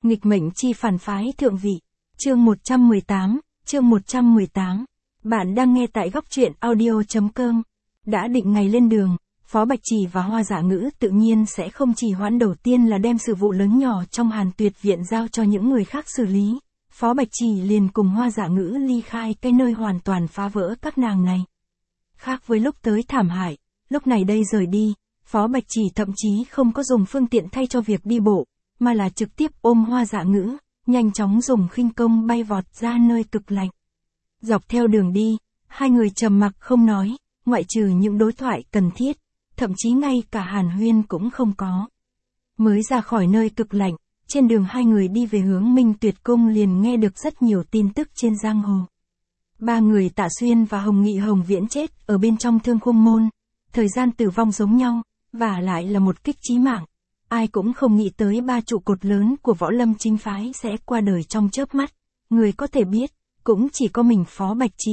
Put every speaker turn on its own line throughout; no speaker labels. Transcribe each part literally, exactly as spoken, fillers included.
Nghịch mệnh chi phản phái thượng vị. Chương một trăm mười tám, chương một trăm mười tám. Bạn đang nghe tại góc truyện audio chấm com. Đã định ngày lên đường, Phó Bạch Chỉ và Hoa Dạ Ngữ tự nhiên sẽ không trì hoãn, đầu tiên là đem sự vụ lớn nhỏ trong Hàn Tuyệt viện giao cho những người khác xử lý. Phó Bạch Chỉ liền cùng Hoa Dạ Ngữ ly khai cái nơi hoàn toàn phá vỡ các nàng này. Khác với lúc tới thảm hại, lúc này đây rời đi, Phó Bạch Chỉ thậm chí không có dùng phương tiện thay cho việc đi bộ, mà là trực tiếp ôm Hoa Dạ Ngữ, nhanh chóng dùng khinh công bay vọt ra nơi cực lạnh. Dọc theo đường đi, hai người trầm mặc không nói, ngoại trừ những đối thoại cần thiết, thậm chí ngay cả hàn huyên cũng không có. Mới ra khỏi nơi cực lạnh, trên đường hai người đi về hướng Minh Tuyệt Cung liền nghe được rất nhiều tin tức trên giang hồ. Ba người Tạ Xuyên và Hồng Nghị Hồng Viễn chết ở bên trong Thương Khung Môn, thời gian tử vong giống nhau, và lại là một kích chí mạng. Ai cũng không nghĩ tới ba trụ cột lớn của Võ Lâm chính phái sẽ qua đời trong chớp mắt, người có thể biết, cũng chỉ có mình Phó Bạch Chỉ.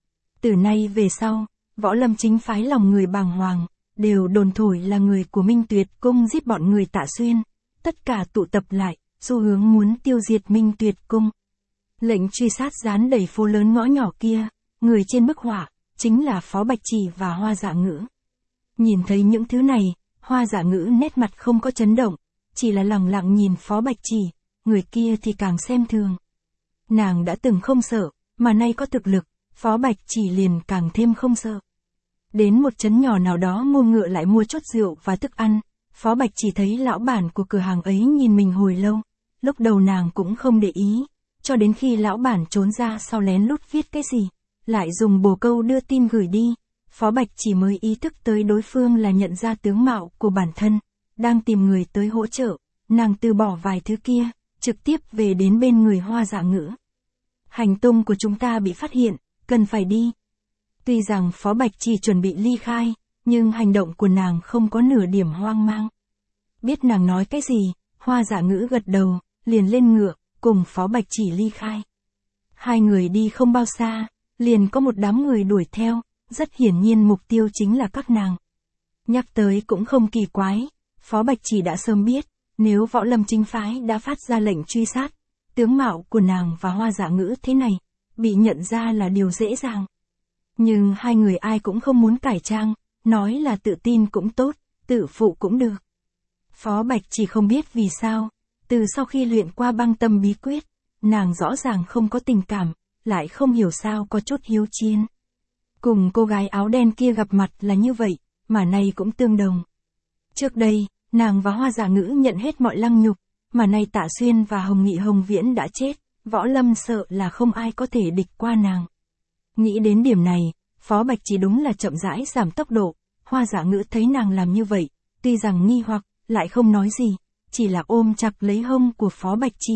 Từ nay về sau, Võ Lâm chính phái lòng người bàng hoàng, đều đồn thổi là người của Minh Tuyệt Cung giết bọn người Tạ Xuyên, tất cả tụ tập lại, xu hướng muốn tiêu diệt Minh Tuyệt Cung. Lệnh truy sát dán đầy phố lớn ngõ nhỏ kia, người trên bức họa, chính là Phó Bạch Chỉ và Hoa Dạ Ngữ. Nhìn thấy những thứ này, Hoa Dạ Ngữ nét mặt không có chấn động, chỉ là lẳng lặng nhìn Phó Bạch Chỉ, người kia thì càng xem thường. Nàng đã từng không sợ, mà nay có thực lực, Phó Bạch Chỉ liền càng thêm không sợ. Đến một trấn nhỏ nào đó mua ngựa lại mua chút rượu và thức ăn, Phó Bạch Chỉ thấy lão bản của cửa hàng ấy nhìn mình hồi lâu, lúc đầu nàng cũng không để ý, cho đến khi lão bản trốn ra sau lén lút viết cái gì, lại dùng bồ câu đưa tin gửi đi. Phó Bạch Chỉ mới ý thức tới đối phương là nhận ra tướng mạo của bản thân, đang tìm người tới hỗ trợ, nàng từ bỏ vài thứ kia, trực tiếp về đến bên người Hoa Dạ Ngữ. Hành tung của chúng ta bị phát hiện, cần phải đi. Tuy rằng Phó Bạch Chỉ chuẩn bị ly khai, nhưng hành động của nàng không có nửa điểm hoang mang. Biết nàng nói cái gì, Hoa Dạ Ngữ gật đầu, liền lên ngựa, cùng Phó Bạch Chỉ ly khai. Hai người đi không bao xa, liền có một đám người đuổi theo. Rất hiển nhiên mục tiêu chính là các nàng. Nhắc tới cũng không kỳ quái, Phó Bạch Chỉ đã sớm biết, nếu Võ Lâm chính phái đã phát ra lệnh truy sát, tướng mạo của nàng và Hoa Dạ Ngữ thế này, bị nhận ra là điều dễ dàng. Nhưng hai người ai cũng không muốn cải trang, nói là tự tin cũng tốt, tự phụ cũng được. Phó Bạch Chỉ không biết vì sao, từ sau khi luyện qua băng tâm bí quyết, nàng rõ ràng không có tình cảm, lại không hiểu sao có chút hiếu chiến. Cùng cô gái áo đen kia gặp mặt là như vậy, mà nay cũng tương đồng. Trước đây, nàng và Hoa Dạ Ngữ nhận hết mọi lăng nhục, mà nay Tạ Xuyên và Hồng Nghị Hồng Viễn đã chết, Võ Lâm sợ là không ai có thể địch qua nàng. Nghĩ đến điểm này, Phó Bạch Chỉ đúng là chậm rãi giảm tốc độ. Hoa Dạ Ngữ thấy nàng làm như vậy, tuy rằng nghi hoặc, lại không nói gì, chỉ là ôm chặt lấy hông của Phó Bạch Chỉ.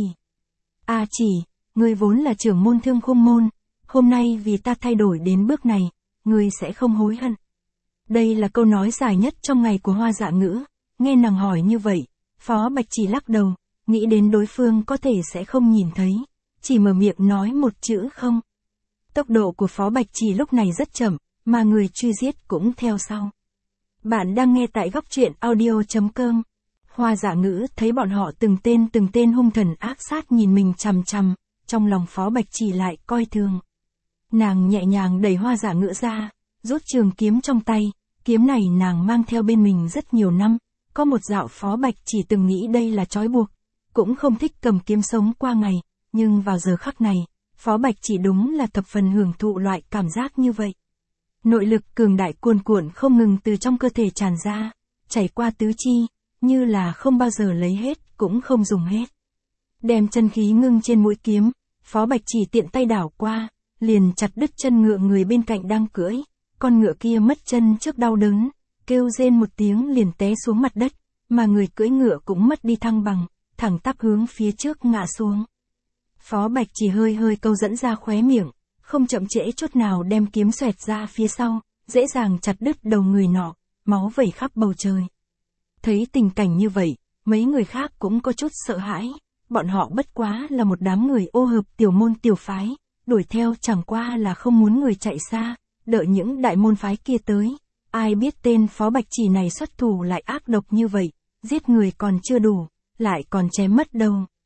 A Chỉ, ngươi vốn là trưởng môn Thương Khung Môn, hôm nay vì ta thay đổi đến bước này, ngươi sẽ không hối hận. Đây là câu nói dài nhất trong ngày của Hoa Dạ Ngữ, nghe nàng hỏi như vậy, Phó Bạch Chỉ lắc đầu, nghĩ đến đối phương có thể sẽ không nhìn thấy, chỉ mở miệng nói một chữ không. Tốc độ của Phó Bạch Chỉ lúc này rất chậm, mà người truy giết cũng theo sau. Bạn đang nghe tại góc truyện audio chấm com. Hoa Dạ Ngữ thấy bọn họ từng tên từng tên hung thần ác sát nhìn mình chằm chằm, trong lòng Phó Bạch Chỉ lại coi thường. Nàng nhẹ nhàng đẩy Hoa Dạ Ngữ ra, rút trường kiếm trong tay, kiếm này nàng mang theo bên mình rất nhiều năm, có một dạo Phó Bạch Chỉ từng nghĩ đây là trói buộc, cũng không thích cầm kiếm sống qua ngày, nhưng vào giờ khắc này, Phó Bạch Chỉ đúng là thập phần hưởng thụ loại cảm giác như vậy. Nội lực cường đại cuồn cuộn không ngừng từ trong cơ thể tràn ra, chảy qua tứ chi, như là không bao giờ lấy hết, cũng không dùng hết. Đem chân khí ngưng trên mũi kiếm, Phó Bạch Chỉ tiện tay đảo qua, liền chặt đứt chân ngựa người bên cạnh đang cưỡi, con ngựa kia mất chân trước đau đớn, kêu rên một tiếng liền té xuống mặt đất, mà người cưỡi ngựa cũng mất đi thăng bằng, thẳng tắp hướng phía trước ngã xuống. Phó Bạch Chỉ hơi hơi câu dẫn ra khóe miệng, không chậm trễ chút nào đem kiếm xoẹt ra phía sau, dễ dàng chặt đứt đầu người nọ, máu vẩy khắp bầu trời. Thấy tình cảnh như vậy, mấy người khác cũng có chút sợ hãi, bọn họ bất quá là một đám người ô hợp tiểu môn tiểu phái, đuổi theo chẳng qua là không muốn người chạy xa, đợi những đại môn phái kia tới. Ai biết tên Phó Bạch Chỉ này xuất thủ lại ác độc như vậy, giết người còn chưa đủ, lại còn chém mất đầu.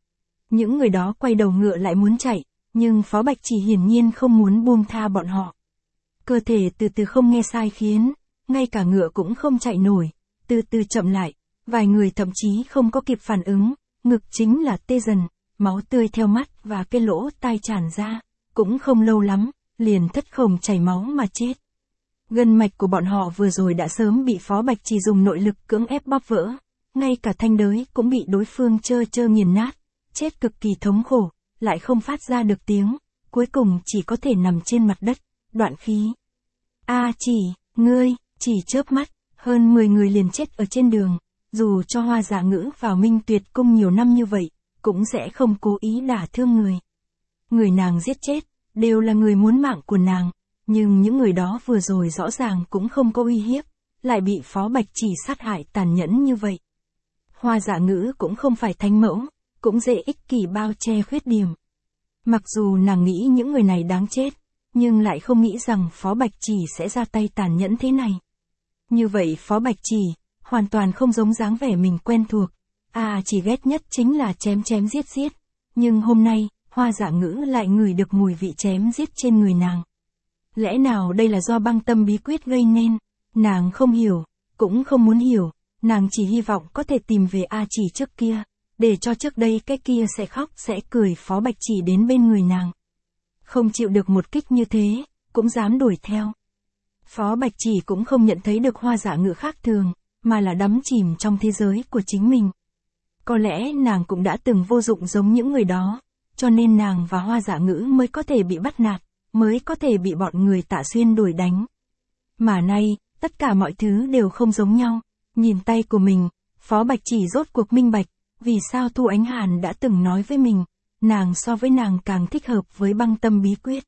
Những người đó quay đầu ngựa lại muốn chạy, nhưng Phó Bạch Chỉ hiển nhiên không muốn buông tha bọn họ. Cơ thể từ từ không nghe sai khiến, ngay cả ngựa cũng không chạy nổi, từ từ chậm lại, vài người thậm chí không có kịp phản ứng, ngực chính là tê dần, máu tươi theo mắt và cái lỗ tai tràn ra, cũng không lâu lắm, liền thất khổng chảy máu mà chết. Gân mạch của bọn họ vừa rồi đã sớm bị Phó Bạch Chỉ dùng nội lực cưỡng ép bóp vỡ, ngay cả thanh đới cũng bị đối phương chơ chơ nghiền nát, chết cực kỳ thống khổ, lại không phát ra được tiếng, cuối cùng chỉ có thể nằm trên mặt đất, đoạn khí. A Chỉ, ngươi, chỉ chớp mắt, hơn mười người liền chết ở trên đường, dù cho Hoa Dạ Ngữ vào Minh Tuyệt Cung nhiều năm như vậy, cũng sẽ không cố ý đả thương người. Người nàng giết chết, đều là người muốn mạng của nàng, nhưng những người đó vừa rồi rõ ràng cũng không có uy hiếp, lại bị Phó Bạch Chỉ sát hại tàn nhẫn như vậy. Hoa Dạ Ngữ cũng không phải thánh mẫu, cũng dễ ích kỷ bao che khuyết điểm. Mặc dù nàng nghĩ những người này đáng chết, nhưng lại không nghĩ rằng Phó Bạch Chỉ sẽ ra tay tàn nhẫn thế này. Như vậy Phó Bạch Chỉ, hoàn toàn không giống dáng vẻ mình quen thuộc, à chỉ ghét nhất chính là chém chém giết giết, nhưng hôm nay, Hoa Dạ Ngữ lại ngửi được mùi vị chém giết trên người nàng. Lẽ nào đây là do băng tâm bí quyết gây nên, nàng không hiểu, cũng không muốn hiểu, nàng chỉ hy vọng có thể tìm về A Chỉ trước kia, để cho trước đây cái kia sẽ khóc sẽ cười Phó Bạch Chỉ đến bên người nàng. Không chịu được một kích như thế, cũng dám đuổi theo. Phó Bạch Chỉ cũng không nhận thấy được Hoa Dạ Ngữ khác thường, mà là đắm chìm trong thế giới của chính mình. Có lẽ nàng cũng đã từng vô dụng giống những người đó, cho nên nàng và Hoa Dạ Ngữ mới có thể bị bắt nạt, mới có thể bị bọn người Tạ Xuyên đuổi đánh. Mà nay, tất cả mọi thứ đều không giống nhau, nhìn tay của mình, Phó Bạch Chỉ rốt cuộc minh bạch, vì sao Thu Ánh Hàn đã từng nói với mình, nàng so với nàng càng thích hợp với băng tâm bí quyết.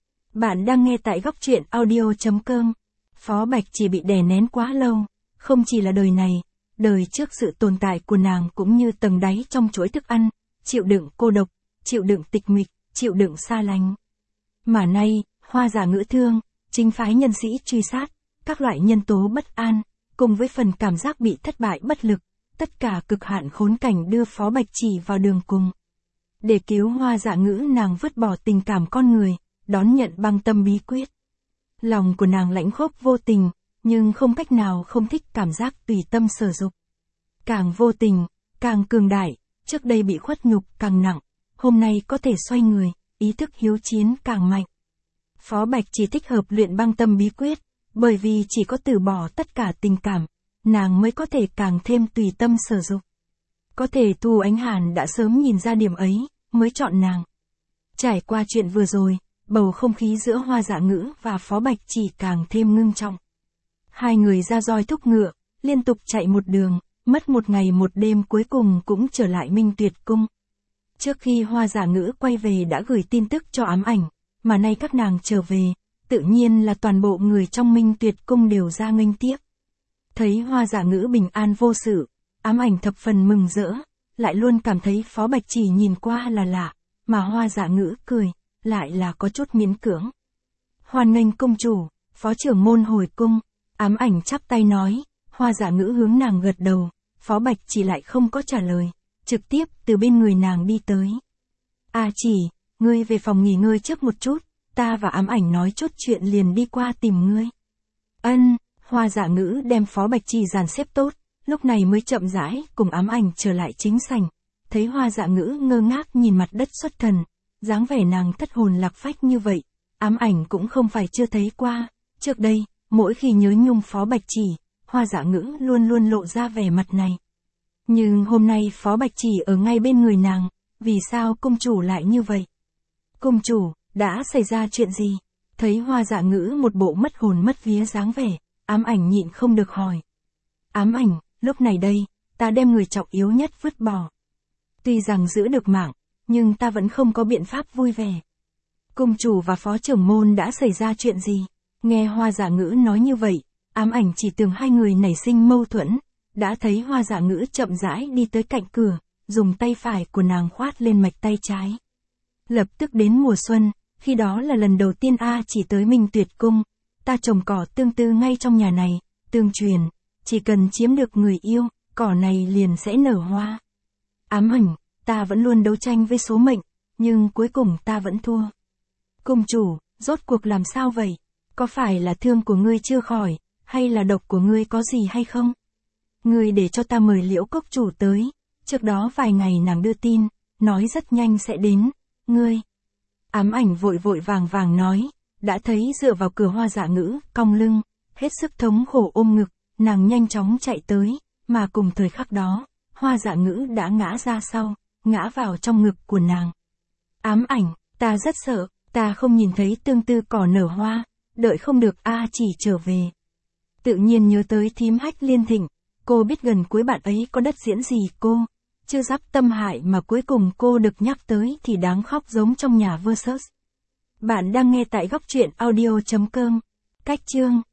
Bạn đang nghe tại góc truyện audio chấm com. Phó Bạch Chỉ bị đè nén quá lâu, không chỉ là đời này, đời trước sự tồn tại của nàng cũng như tầng đáy trong chuỗi thức ăn, chịu đựng cô độc, chịu đựng tịch mịch, chịu đựng xa lánh. Mà nay, Hoa Dạ Ngữ thương, chính phái nhân sĩ truy sát, các loại nhân tố bất an, cùng với phần cảm giác bị thất bại bất lực, tất cả cực hạn khốn cảnh đưa Phó Bạch Chỉ vào đường cùng. Để cứu Hoa Dạ Ngữ nàng vứt bỏ tình cảm con người, đón nhận băng tâm bí quyết. Lòng của nàng lãnh khốc vô tình, nhưng không cách nào không thích cảm giác tùy tâm sở dục. Càng vô tình, càng cường đại, trước đây bị khuất nhục càng nặng, hôm nay có thể xoay người, ý thức hiếu chiến càng mạnh. Phó Bạch Chỉ thích hợp luyện băng tâm bí quyết, bởi vì chỉ có từ bỏ tất cả tình cảm, nàng mới có thể càng thêm tùy tâm sở dục. Có thể Thu Ánh Hàn đã sớm nhìn ra điểm ấy, mới chọn nàng. Trải qua chuyện vừa rồi, bầu không khí giữa Hoa Dạ Ngữ và Phó Bạch Chỉ càng thêm ngưng trọng. Hai người ra roi thúc ngựa, liên tục chạy một đường, mất một ngày một đêm cuối cùng cũng trở lại Minh Tuyệt Cung. Trước khi Hoa Dạ Ngữ quay về đã gửi tin tức cho Ám Ảnh, mà nay các nàng trở về, tự nhiên là toàn bộ người trong Minh Tuyệt Cung đều ra nghênh tiếp. Thấy Hoa Dạ Ngữ bình an vô sự, Ám Ảnh thập phần mừng rỡ, lại luôn cảm thấy Phó Bạch Chỉ nhìn qua là lạ, mà Hoa Dạ Ngữ cười, lại là có chút miễn cưỡng. Hoan nghênh công chủ, Phó trưởng môn hồi cung. Ám Ảnh chắp tay nói, Hoa Dạ Ngữ hướng nàng gật đầu, Phó Bạch Chỉ lại không có trả lời, trực tiếp từ bên người nàng đi tới. A Chỉ, ngươi về phòng nghỉ ngơi trước một chút, ta và Ám Ảnh nói chút chuyện liền đi qua tìm ngươi. Ân, Hoa Dạ Ngữ đem Phó Bạch Chỉ dàn xếp tốt, lúc này mới chậm rãi cùng Ám Ảnh trở lại chính sảnh. Thấy Hoa Dạ Ngữ ngơ ngác nhìn mặt đất xuất thần, dáng vẻ nàng thất hồn lạc phách như vậy, Ám Ảnh cũng không phải chưa thấy qua, trước đây, mỗi khi nhớ nhung Phó Bạch Chỉ, Hoa Dạ Ngữ luôn luôn lộ ra vẻ mặt này. Nhưng hôm nay Phó Bạch Chỉ ở ngay bên người nàng, vì sao công chủ lại như vậy? Công chủ, đã xảy ra chuyện gì? Thấy Hoa Dạ Ngữ một bộ mất hồn mất vía dáng vẻ, Ám Ảnh nhịn không được hỏi. Ám Ảnh, lúc này đây, ta đem người trọng yếu nhất vứt bỏ. Tuy rằng giữ được mạng, nhưng ta vẫn không có biện pháp vui vẻ. Công chủ và Phó trưởng môn đã xảy ra chuyện gì? Nghe Hoa Dạ Ngữ nói như vậy, Ám Ảnh chỉ tưởng hai người nảy sinh mâu thuẫn, đã thấy Hoa Dạ Ngữ chậm rãi đi tới cạnh cửa, dùng tay phải của nàng khoát lên mạch tay trái. Lập tức đến mùa xuân, khi đó là lần đầu tiên A Chỉ tới Minh Tuyệt Cung, ta trồng cỏ tương tư ngay trong nhà này, tương truyền, chỉ cần chiếm được người yêu, cỏ này liền sẽ nở hoa. Ám Ảnh, ta vẫn luôn đấu tranh với số mệnh, nhưng cuối cùng ta vẫn thua. Cung chủ, rốt cuộc làm sao vậy? Có phải là thương của ngươi chưa khỏi, hay là độc của ngươi có gì hay không? Ngươi để cho ta mời Liễu cốc chủ tới, trước đó vài ngày nàng đưa tin, nói rất nhanh sẽ đến, ngươi. Ám ảnh vội vội vàng vàng nói, đã thấy dựa vào cửa Hoa Dạ Ngữ, cong lưng, hết sức thống khổ ôm ngực, nàng nhanh chóng chạy tới, mà cùng thời khắc đó, Hoa Dạ Ngữ đã ngã ra sau, ngã vào trong ngực của nàng. Ám ảnh, ta rất sợ, ta không nhìn thấy tương tư cỏ nở hoa, đợi không được a chỉ trở về. Tự nhiên nhớ tới thím Hách Liên Thịnh, cô biết gần cuối bạn ấy có đất diễn gì cô, chưa dắp tâm hại mà cuối cùng cô được nhắc tới thì đáng khóc giống trong nhà versus. Bạn đang nghe tại góc truyện audio chấm com. Cách chương